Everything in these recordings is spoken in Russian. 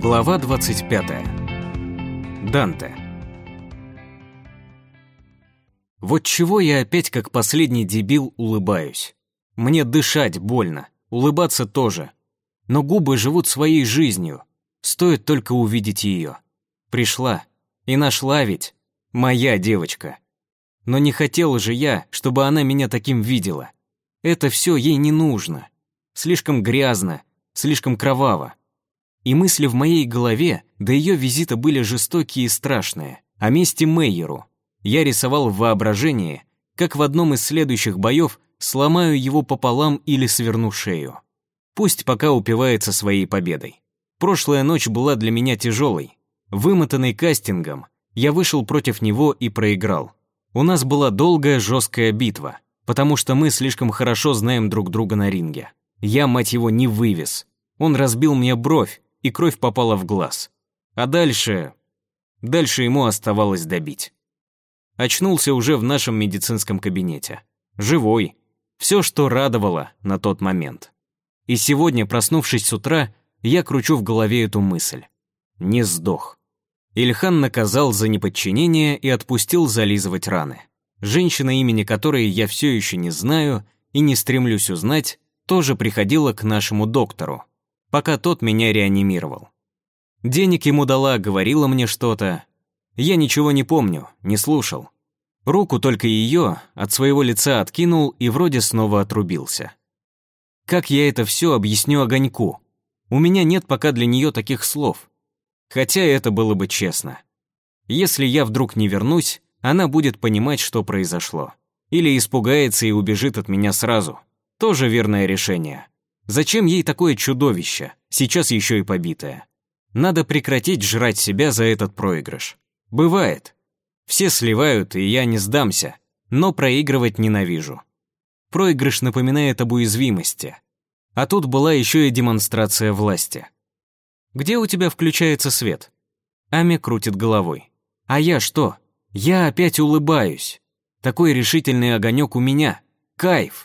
Глава 25. Данте. Вот чего я опять как последний дебил улыбаюсь. Мне дышать больно, улыбаться тоже. Но губы живут своей жизнью, стоит только увидеть ее. Пришла и нашла ведь, моя девочка. Но не хотел же я, чтобы она меня таким видела. Это все ей не нужно. Слишком грязно, слишком кроваво. И мысли в моей голове до ее визита были жестокие и страшные. О мести Мейеру я рисовал в воображении, как в одном из следующих боев сломаю его пополам или сверну шею. Пусть пока упивается своей победой. Прошлая ночь была для меня тяжелой. Вымотанный кастингом, я вышел против него и проиграл. У нас была долгая жесткая битва, потому что мы слишком хорошо знаем друг друга на ринге. Я, мать его, не вывез. Он разбил мне бровь, и кровь попала в глаз. А дальше ему оставалось добить. Очнулся уже в нашем медицинском кабинете. Живой. Все, что радовало на тот момент. И сегодня, проснувшись с утра, я кручу в голове эту мысль. Не сдох. Ильхан наказал за неподчинение и отпустил зализывать раны. Женщина, имени которой я все еще не знаю и не стремлюсь узнать, тоже приходила к нашему доктору, пока тот меня реанимировал. Денег ему дала, говорила мне что-то. Я ничего не помню, не слушал. Руку только ее от своего лица откинул и вроде снова отрубился. Как я это все объясню Огоньку? У меня нет пока для нее таких слов. Хотя это было бы честно. Если я вдруг не вернусь, она будет понимать, что произошло. Или испугается и убежит от меня сразу. Тоже верное решение. Зачем ей такое чудовище, сейчас еще и побитое? Надо прекратить жрать себя за этот проигрыш. Бывает. Все сливают, и я не сдамся, но проигрывать ненавижу. Проигрыш напоминает об уязвимости. А тут была еще и демонстрация власти. «Где у тебя включается свет?» Ами крутит головой. «А я что? Я опять улыбаюсь. Такой решительный огонек у меня. Кайф!»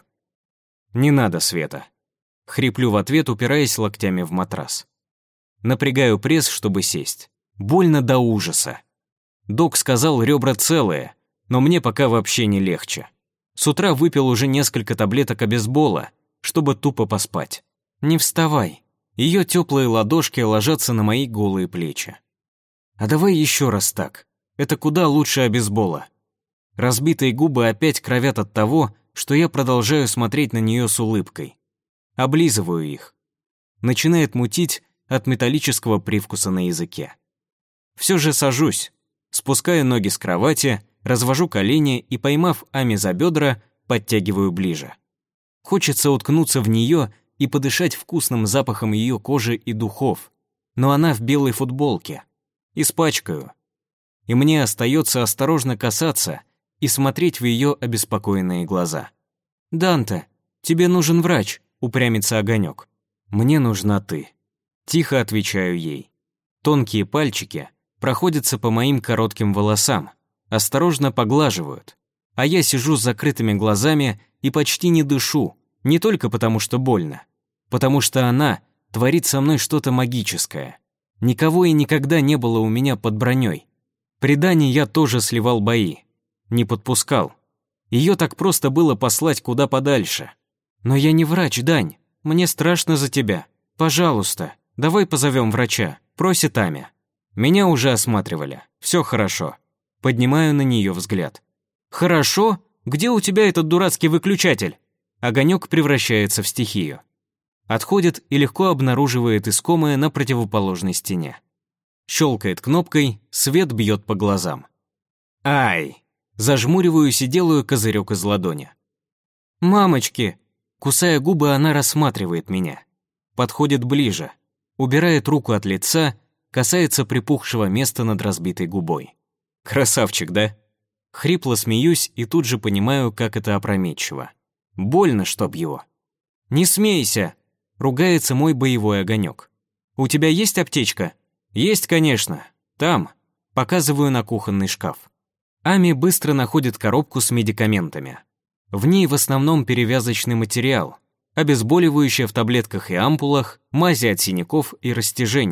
«Не надо света». Хриплю в ответ, упираясь локтями в матрас. Напрягаю пресс, чтобы сесть. Больно до ужаса. Док сказал, ребра целые, но мне пока вообще не легче. С утра выпил уже несколько таблеток обезбола, чтобы тупо поспать. Не вставай. Ее теплые ладошки ложатся на мои голые плечи. А давай еще раз так. Это куда лучше обезбола. Разбитые губы опять кровят от того, что я продолжаю смотреть на нее с улыбкой. Облизываю их. Начинает мутить от металлического привкуса на языке. Все же сажусь, спускаю ноги с кровати, развожу колени и, поймав Ами за бедра, подтягиваю ближе. Хочется уткнуться в нее и подышать вкусным запахом ее кожи и духов, но она в белой футболке. Испачкаю. И мне остается осторожно касаться и смотреть в ее обеспокоенные глаза. «Данте, тебе нужен врач», — упрямится Огонек. «Мне нужна ты», — тихо отвечаю ей. Тонкие пальчики проходятся по моим коротким волосам, осторожно поглаживают, а я сижу с закрытыми глазами и почти не дышу, не только потому, что больно, потому что она творит со мной что-то магическое. Никого и никогда не было у меня под броней. При Дане я тоже сливал бои, не подпускал. Ее так просто было послать куда подальше. «Но я не врач, Дань, мне страшно за тебя. Пожалуйста, давай позовем врача», — просит Ами. Меня уже осматривали, все хорошо. Поднимаю на нее взгляд. «Хорошо? Где у тебя этот дурацкий выключатель?» Огонек превращается в стихию. Отходит и легко обнаруживает искомое на противоположной стене. Щелкает кнопкой, свет бьет по глазам. «Ай!» Зажмуриваюсь и делаю козырек из ладони. «Мамочки!» Кусая губы, она рассматривает меня. Подходит ближе, убирает руку от лица, касается припухшего места над разбитой губой. «Красавчик, да?» Хрипло смеюсь и тут же понимаю, как это опрометчиво. Больно, чтоб его. «Не смейся!» Ругается мой боевой Огонек. «У тебя есть аптечка?» «Есть, конечно. Там». Показываю на кухонный шкаф. Ами быстро находит коробку с медикаментами. В ней в основном перевязочный материал, обезболивающее в таблетках и ампулах, мази от синяков и растяжения,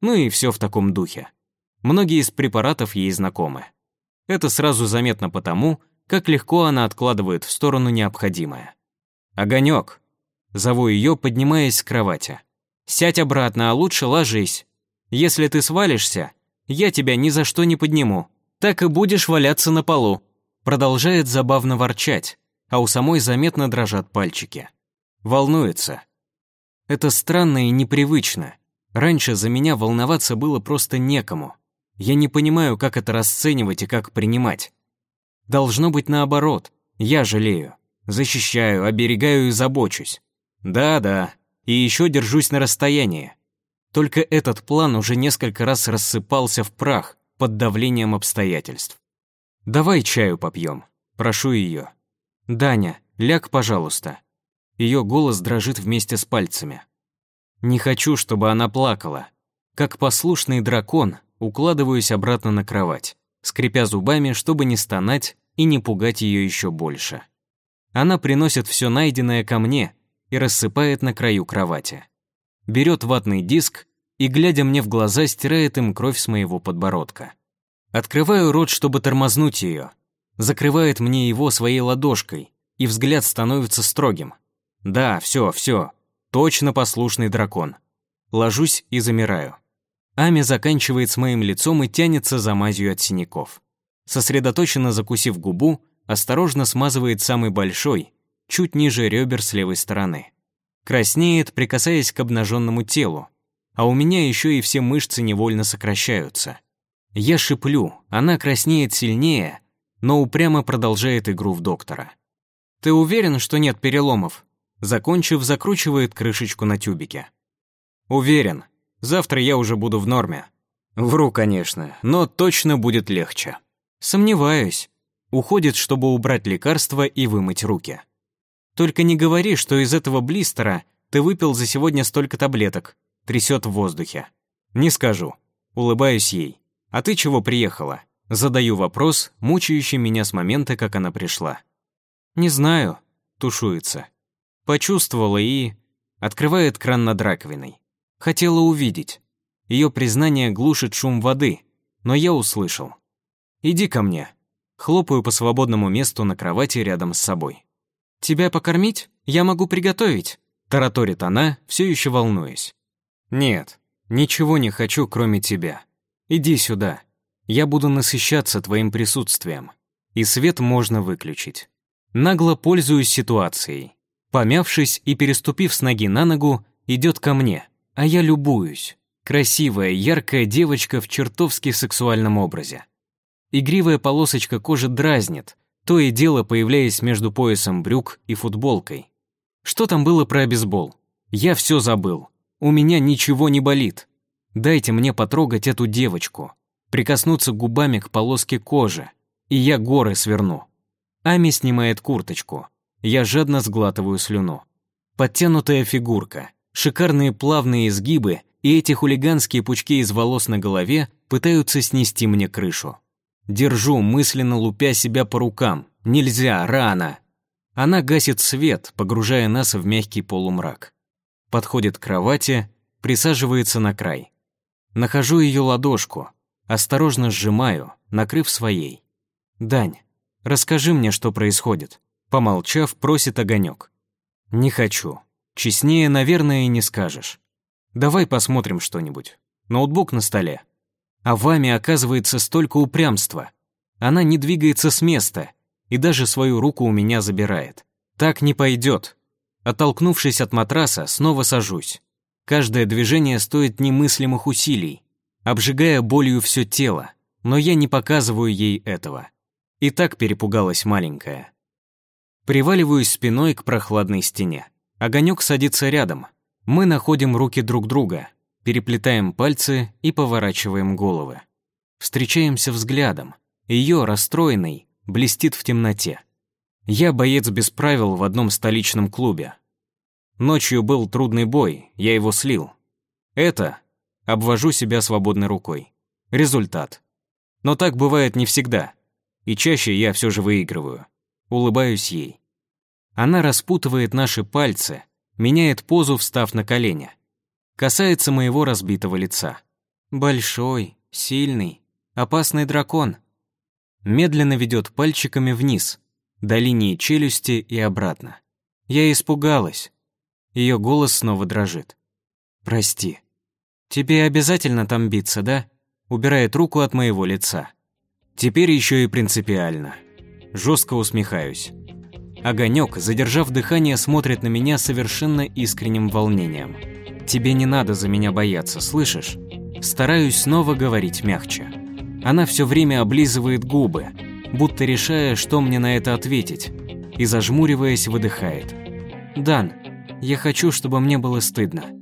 Ну и все в таком духе. Многие из препаратов ей знакомы. Это сразу заметно потому, как легко она откладывает в сторону необходимое. «Огонек!» Зову ее, поднимаясь с кровати. «Сядь обратно, а лучше ложись. Если ты свалишься, я тебя ни за что не подниму. Так и будешь валяться на полу». Продолжает забавно ворчать, а у самой заметно дрожат пальчики. Волнуется. Это странно и непривычно. Раньше за меня волноваться было просто некому. Я не понимаю, как это расценивать и как принимать. Должно быть наоборот. Я жалею, защищаю, оберегаю и забочусь. Да-да, и еще держусь на расстоянии. Только этот план уже несколько раз рассыпался в прах под давлением обстоятельств. «Давай чаю попьем», прошу ее. «Даня, ляг, пожалуйста». Ее голос дрожит вместе с пальцами. Не хочу, чтобы она плакала. Как послушный дракон, укладываюсь обратно на кровать, скрипя зубами, чтобы не стонать и не пугать ее еще больше. Она приносит все найденное ко мне и рассыпает на краю кровати. Берет ватный диск и, глядя мне в глаза, стирает им кровь с моего подбородка. Открываю рот, чтобы тормознуть ее. Закрывает мне его своей ладошкой, и взгляд становится строгим. Да, все, точно послушный дракон. Ложусь и замираю. Ами заканчивает с моим лицом и тянется за мазью от синяков. Сосредоточенно закусив губу, осторожно смазывает самый большой, чуть ниже ребер с левой стороны. Краснеет, прикасаясь к обнаженному телу, а у меня еще и все мышцы невольно сокращаются. Я шиплю, она краснеет сильнее, но упрямо продолжает игру в доктора. «Ты уверен, что нет переломов?» Закончив, закручивает крышечку на тюбике. «Уверен. Завтра я уже буду в норме». Вру, конечно, но точно будет легче. Сомневаюсь. Уходит, чтобы убрать лекарства и вымыть руки. «Только не говори, что из этого блистера ты выпил за сегодня столько таблеток», трясет в воздухе. «Не скажу». Улыбаюсь ей. «А ты чего приехала?» Задаю вопрос, мучающий меня с момента, как она пришла. «Не знаю», тушуется. Почувствовала и... Открывает кран над раковиной. Хотела увидеть. Ее признание глушит шум воды, но я услышал. «Иди ко мне». Хлопаю по свободному месту на кровати рядом с собой. «Тебя покормить? Я могу приготовить», тараторит она, все еще волнуясь. «Нет, ничего не хочу, кроме тебя. Иди сюда. Я буду насыщаться твоим присутствием. И свет можно выключить». Нагло пользуюсь ситуацией. Помявшись и переступив с ноги на ногу, идет ко мне, а я любуюсь. Красивая, яркая девочка в чертовски сексуальном образе. Игривая полосочка кожи дразнит, то и дело появляясь между поясом брюк и футболкой. Что там было про бейсбол? Я все забыл. У меня ничего не болит. Дайте мне потрогать эту девочку, прикоснуться губами к полоске кожи, и я горы сверну. Ами снимает курточку. Я жадно сглатываю слюну. Подтянутая фигурка, шикарные плавные изгибы и эти хулиганские пучки из волос на голове пытаются снести мне крышу. Держу, мысленно лупя себя по рукам. Нельзя, рано. Она гасит свет, погружая нас в мягкий полумрак. Подходит к кровати, присаживается на край. Нахожу ее ладошку, осторожно сжимаю, накрыв своей. «Дань, расскажи мне, что происходит». Помолчав, просит Огонек. «Не хочу. Честнее, наверное, и не скажешь. Давай посмотрим что-нибудь. Ноутбук на столе». А в Ами оказывается столько упрямства. Она не двигается с места и даже свою руку у меня забирает. Так не пойдет. Оттолкнувшись от матраса, снова сажусь. Каждое движение стоит немыслимых усилий, обжигая болью все тело, но я не показываю ей этого. И так перепугалась маленькая. Приваливаюсь спиной к прохладной стене. Огонек садится рядом. Мы находим руки друг друга, переплетаем пальцы и поворачиваем головы. Встречаемся взглядом. Ее, расстроенный, блестит в темноте. Я боец без правил в одном столичном клубе. Ночью был трудный бой, я его слил. Это обвожу себя свободной рукой. Результат. Но так бывает не всегда. И чаще я все же выигрываю. Улыбаюсь ей. Она распутывает наши пальцы, меняет позу, встав на колени. Касается моего разбитого лица. Большой, сильный, опасный дракон. Медленно ведет пальчиками вниз, до линии челюсти и обратно. Я испугалась. Ее голос снова дрожит. «Прости. Тебе обязательно там биться, да?» Убирает руку от моего лица. Теперь еще и принципиально. Жестко усмехаюсь. Огонек, задержав дыхание, смотрит на меня совершенно искренним волнением. «Тебе не надо за меня бояться, слышишь?» Стараюсь снова говорить мягче. Она все время облизывает губы, будто решая, что мне на это ответить, и, зажмуриваясь, выдыхает. «Дан, я хочу, чтобы мне было стыдно.